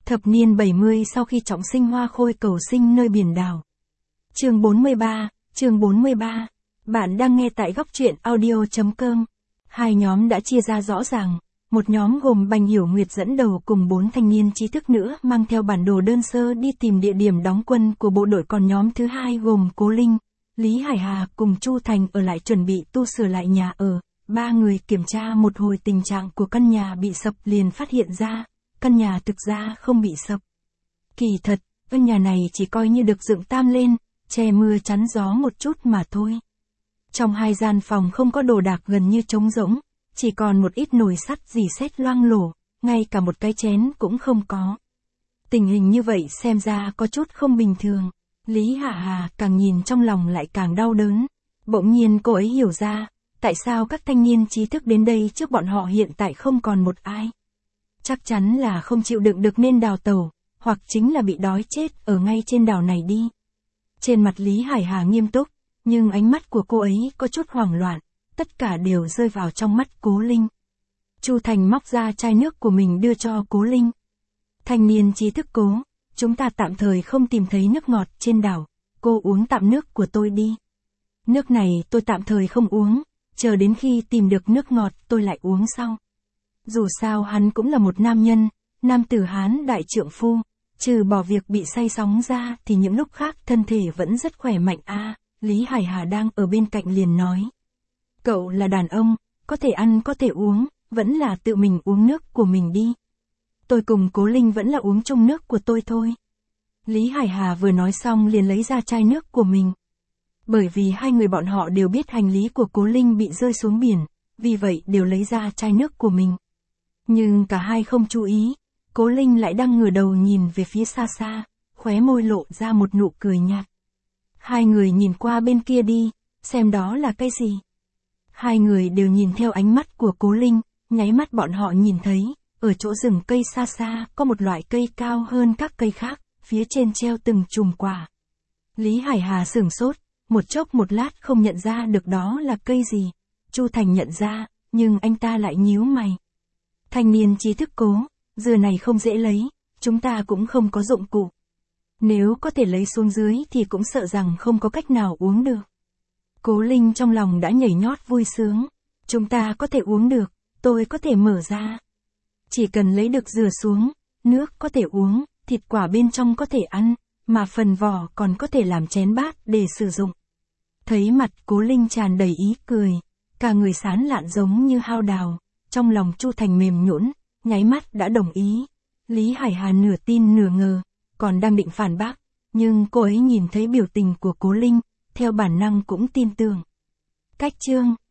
Thập niên 70 sau khi trọng sinh Hoa Khôi cầu sinh nơi biển đảo. Chương 43. Bạn đang nghe tại góc truyện audio.com. Hai nhóm đã chia ra rõ ràng. Một nhóm gồm Bành Hiểu Nguyệt dẫn đầu cùng 4 thanh niên trí thức nữa mang theo bản đồ đơn sơ đi tìm địa điểm đóng quân của bộ đội, còn nhóm thứ hai gồm Cố Linh, Lý Hải Hà cùng Chu Thành ở lại chuẩn bị tu sửa lại nhà ở. Ba người kiểm tra một hồi tình trạng của căn nhà bị sập liền phát hiện ra, căn nhà thực ra không bị sập. Kỳ thật, căn nhà này chỉ coi như được dựng tam lên, che mưa chắn gió một chút mà thôi. Trong hai gian phòng không có đồ đạc, gần như trống rỗng, chỉ còn một ít nồi sắt rỉ sét loang lổ, ngay cả một cái chén cũng không có. Tình hình như vậy xem ra có chút không bình thường. Lý Hạ Hà càng nhìn trong lòng lại càng đau đớn. Bỗng nhiên cô ấy hiểu ra, tại sao các thanh niên trí thức đến đây trước bọn họ hiện tại không còn một ai. Chắc chắn là không chịu đựng được nên đào tẩu, hoặc chính là bị đói chết ở ngay trên đảo này đi. Trên mặt Lý Hải Hà nghiêm túc, nhưng ánh mắt của cô ấy có chút hoảng loạn, tất cả đều rơi vào trong mắt Cố Linh. Chu Thành móc ra chai nước của mình đưa cho Cố Linh. Thanh niên trí thức Cố, chúng ta tạm thời không tìm thấy nước ngọt trên đảo, cô uống tạm nước của tôi đi. Nước này tôi tạm thời không uống, chờ đến khi tìm được nước ngọt tôi lại uống sau. Dù sao hắn cũng là một nam nhân, nam tử Hán đại trượng phu, trừ bỏ việc bị say sóng ra thì những lúc khác thân thể vẫn rất khỏe mạnh a. Lý Hải Hà đang ở bên cạnh liền nói. Cậu là đàn ông, có thể ăn có thể uống, vẫn là tự mình uống nước của mình đi. Tôi cùng Cố Linh vẫn là uống chung nước của tôi thôi. Lý Hải Hà vừa nói xong liền lấy ra chai nước của mình. Bởi vì hai người bọn họ đều biết hành lý của Cố Linh bị rơi xuống biển, vì vậy đều lấy ra chai nước của mình. Nhưng cả hai không chú ý, Cố Linh lại đang ngửa đầu nhìn về phía xa xa, khóe môi lộ ra một nụ cười nhạt. Hai người nhìn qua bên kia đi, xem đó là cái gì. Hai người đều nhìn theo ánh mắt của Cố Linh, nháy mắt bọn họ nhìn thấy, ở chỗ rừng cây xa xa có một loại cây cao hơn các cây khác, phía trên treo từng chùm quả. Lý Hải Hà sửng sốt, một chốc một lát không nhận ra được đó là cây gì. Chu Thành nhận ra, nhưng anh ta lại nhíu mày. Thanh niên trí thức Cố, dừa này không dễ lấy, chúng ta cũng không có dụng cụ. Nếu có thể lấy xuống dưới thì cũng sợ rằng không có cách nào uống được. Cố Linh trong lòng đã nhảy nhót vui sướng. Chúng ta có thể uống được, tôi có thể mở ra. Chỉ cần lấy được dừa xuống, nước có thể uống, thịt quả bên trong có thể ăn, mà phần vỏ còn có thể làm chén bát để sử dụng. Thấy mặt Cố Linh tràn đầy ý cười, cả người sán lạn giống như hao đào, trong lòng Chu Thành mềm nhũn, nháy mắt đã đồng ý. Lý Hải Hà nửa tin nửa ngờ, còn đang định phản bác, nhưng cô ấy nhìn thấy biểu tình của Cố Linh, theo bản năng cũng tin tưởng. Cách chương